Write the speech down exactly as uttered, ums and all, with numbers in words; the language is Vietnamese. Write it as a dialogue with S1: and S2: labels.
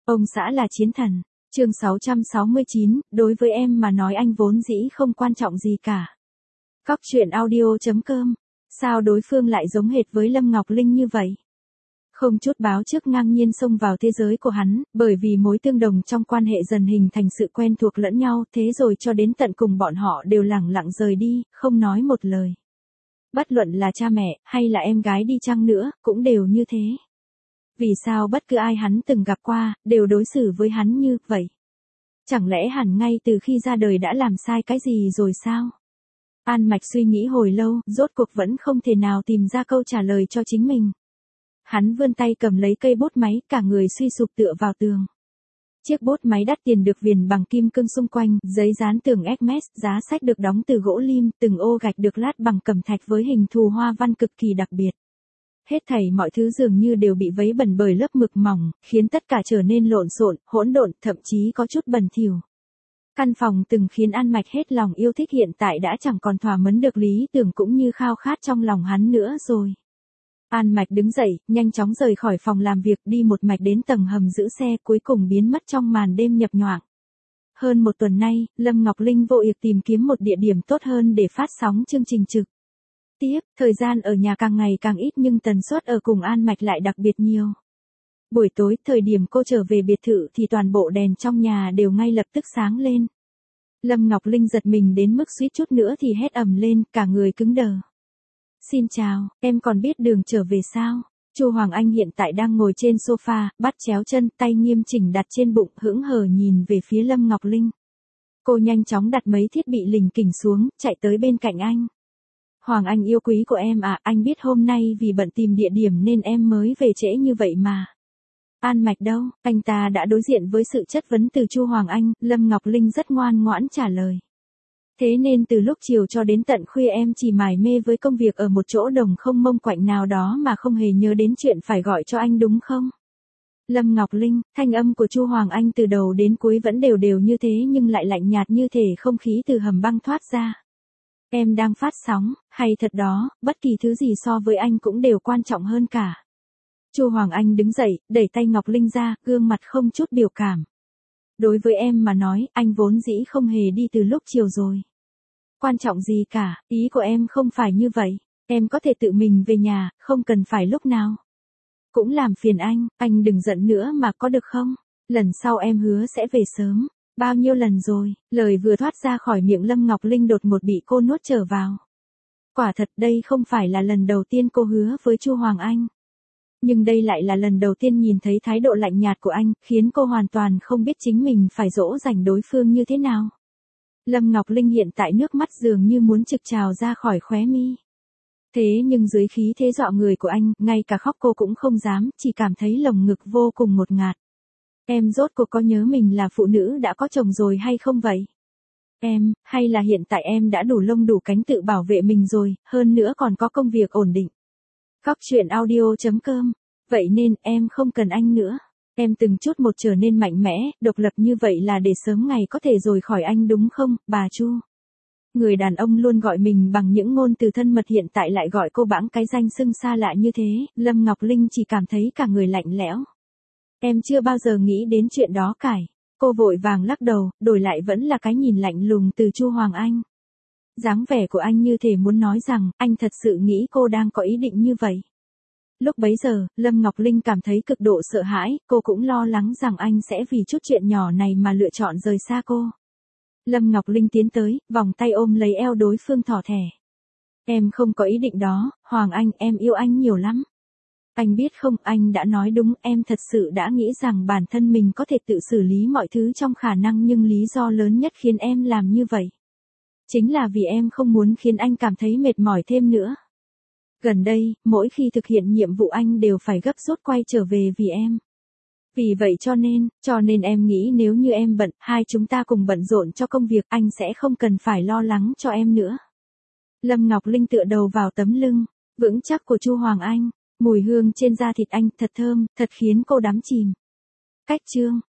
S1: Ông xã là chiến thần. Chương sáu trăm sáu mươi chín, đối với em mà nói anh vốn dĩ không quan trọng gì cả. Cóc truyện audio chấm com. Sao đối phương lại giống hệt với Lâm Ngọc Linh như vậy? Không chút báo trước ngang nhiên xông vào thế giới của hắn, bởi vì mối tương đồng trong quan hệ dần hình thành sự quen thuộc lẫn nhau, thế rồi cho đến tận cùng bọn họ đều lẳng lặng rời đi, không nói một lời. Bất luận là cha mẹ, hay là em gái đi chăng nữa, cũng đều như thế. Vì sao bất cứ ai hắn từng gặp qua, đều đối xử với hắn như vậy? Chẳng lẽ hẳn ngay từ khi ra đời đã làm sai cái gì rồi sao? An Mạch suy nghĩ hồi lâu, rốt cuộc vẫn không thể nào tìm ra câu trả lời cho chính mình. Hắn vươn tay cầm lấy cây bút máy, cả người suy sụp tựa vào tường. Chiếc bút máy đắt tiền được viền bằng kim cương xung quanh, giấy dán tường Hermes, giá sách được đóng từ gỗ lim, từng ô gạch được lát bằng cẩm thạch với hình thù hoa văn cực kỳ đặc biệt. Hết thảy mọi thứ dường như đều bị vấy bẩn bởi lớp mực mỏng, khiến tất cả trở nên lộn xộn, hỗn độn, thậm chí có chút bẩn thỉu. Căn phòng từng khiến An Mạch hết lòng yêu thích hiện tại đã chẳng còn thỏa mãn được lý tưởng cũng như khao khát trong lòng hắn nữa rồi. An Mạch đứng dậy, nhanh chóng rời khỏi phòng làm việc, đi một mạch đến tầng hầm giữ xe, cuối cùng biến mất trong màn đêm nhập nhoạng. Hơn một tuần nay, Lâm Ngọc Linh vô ích tìm kiếm một địa điểm tốt hơn để phát sóng chương trình trực tiếp, thời gian ở nhà càng ngày càng ít nhưng tần suất ở cùng An Mạch lại đặc biệt nhiều. Buổi tối, thời điểm cô trở về biệt thự thì toàn bộ đèn trong nhà đều ngay lập tức sáng lên. Lâm Ngọc Linh giật mình đến mức suýt chút nữa thì hét ầm lên, cả người cứng đờ. Xin chào, em còn biết đường trở về sao? Chu Hoàng Anh hiện tại đang ngồi trên sofa, bắt chéo chân, tay nghiêm chỉnh đặt trên bụng, hững hờ nhìn về phía Lâm Ngọc Linh. Cô nhanh chóng đặt mấy thiết bị lình kỉnh xuống, chạy tới bên cạnh anh. Hoàng Anh yêu quý của em à, anh biết hôm nay vì bận tìm địa điểm nên em mới về trễ như vậy mà. An Mạch đâu? Anh ta đã đối diện với sự chất vấn từ Chu Hoàng Anh, Lâm Ngọc Linh rất ngoan ngoãn trả lời. Thế nên từ lúc chiều cho đến tận khuya em chỉ mải mê với công việc ở một chỗ đồng không mông quạnh nào đó mà không hề nhớ đến chuyện phải gọi cho anh đúng không? Lâm Ngọc Linh, thanh âm của Chu Hoàng Anh từ đầu đến cuối vẫn đều đều như thế nhưng lại lạnh nhạt như thể không khí từ hầm băng thoát ra. Em đang phát sóng, hay thật đó, bất kỳ thứ gì so với anh cũng đều quan trọng hơn cả. Chu Hoàng Anh đứng dậy, đẩy tay Ngọc Linh ra, gương mặt không chút biểu cảm. Đối với em mà nói, anh vốn dĩ không hề đi từ lúc chiều rồi. Quan trọng gì cả, ý của em không phải như vậy. Em có thể tự mình về nhà, không cần phải lúc nào. Cũng làm phiền anh, anh đừng giận nữa mà có được không? Lần sau em hứa sẽ về sớm. Bao nhiêu lần rồi, lời vừa thoát ra khỏi miệng Lâm Ngọc Linh đột ngột bị cô nuốt trở vào. Quả thật đây không phải là lần đầu tiên cô hứa với Chu Hoàng Anh. Nhưng đây lại là lần đầu tiên nhìn thấy thái độ lạnh nhạt của anh, khiến cô hoàn toàn không biết chính mình phải dỗ dành đối phương như thế nào. Lâm Ngọc Linh hiện tại nước mắt dường như muốn trực trào ra khỏi khóe mi. Thế nhưng dưới khí thế dọa người của anh, ngay cả khóc cô cũng không dám, chỉ cảm thấy lồng ngực vô cùng ngột ngạt. Em rốt cuộc có nhớ mình là phụ nữ đã có chồng rồi hay không vậy? Em, hay là hiện tại em đã đủ lông đủ cánh tự bảo vệ mình rồi, hơn nữa còn có công việc ổn định. Cóc truyện audio chấm com. Vậy nên em không cần anh nữa. Em từng chút một trở nên mạnh mẽ, độc lập như vậy là để sớm ngày có thể rời khỏi anh đúng không, bà Chu? Người đàn ông luôn gọi mình bằng những ngôn từ thân mật hiện tại lại gọi cô bẵng cái danh xưng xa lạ như thế, Lâm Ngọc Linh chỉ cảm thấy cả người lạnh lẽo. Em chưa bao giờ nghĩ đến chuyện đó cải. Cô vội vàng lắc đầu, đổi lại vẫn là cái nhìn lạnh lùng từ Chu Hoàng Anh. Dáng vẻ của anh như thể muốn nói rằng, anh thật sự nghĩ cô đang có ý định như vậy. Lúc bấy giờ, Lâm Ngọc Linh cảm thấy cực độ sợ hãi, cô cũng lo lắng rằng anh sẽ vì chút chuyện nhỏ này mà lựa chọn rời xa cô. Lâm Ngọc Linh tiến tới, vòng tay ôm lấy eo đối phương thỏ thẻ. Em không có ý định đó, Hoàng Anh, em yêu anh nhiều lắm. Anh biết không, anh đã nói đúng, em thật sự đã nghĩ rằng bản thân mình có thể tự xử lý mọi thứ trong khả năng nhưng lý do lớn nhất khiến em làm như vậy. Chính là vì em không muốn khiến anh cảm thấy mệt mỏi thêm nữa. Gần đây, mỗi khi thực hiện nhiệm vụ anh đều phải gấp rút quay trở về vì em. Vì vậy cho nên, cho nên em nghĩ nếu như em bận, hai chúng ta cùng bận rộn cho công việc, anh sẽ không cần phải lo lắng cho em nữa. Lâm Ngọc Linh tựa đầu vào tấm lưng vững chắc của Chu Hoàng Anh, mùi hương trên da thịt anh thật thơm, thật khiến cô đắm chìm. Cách chương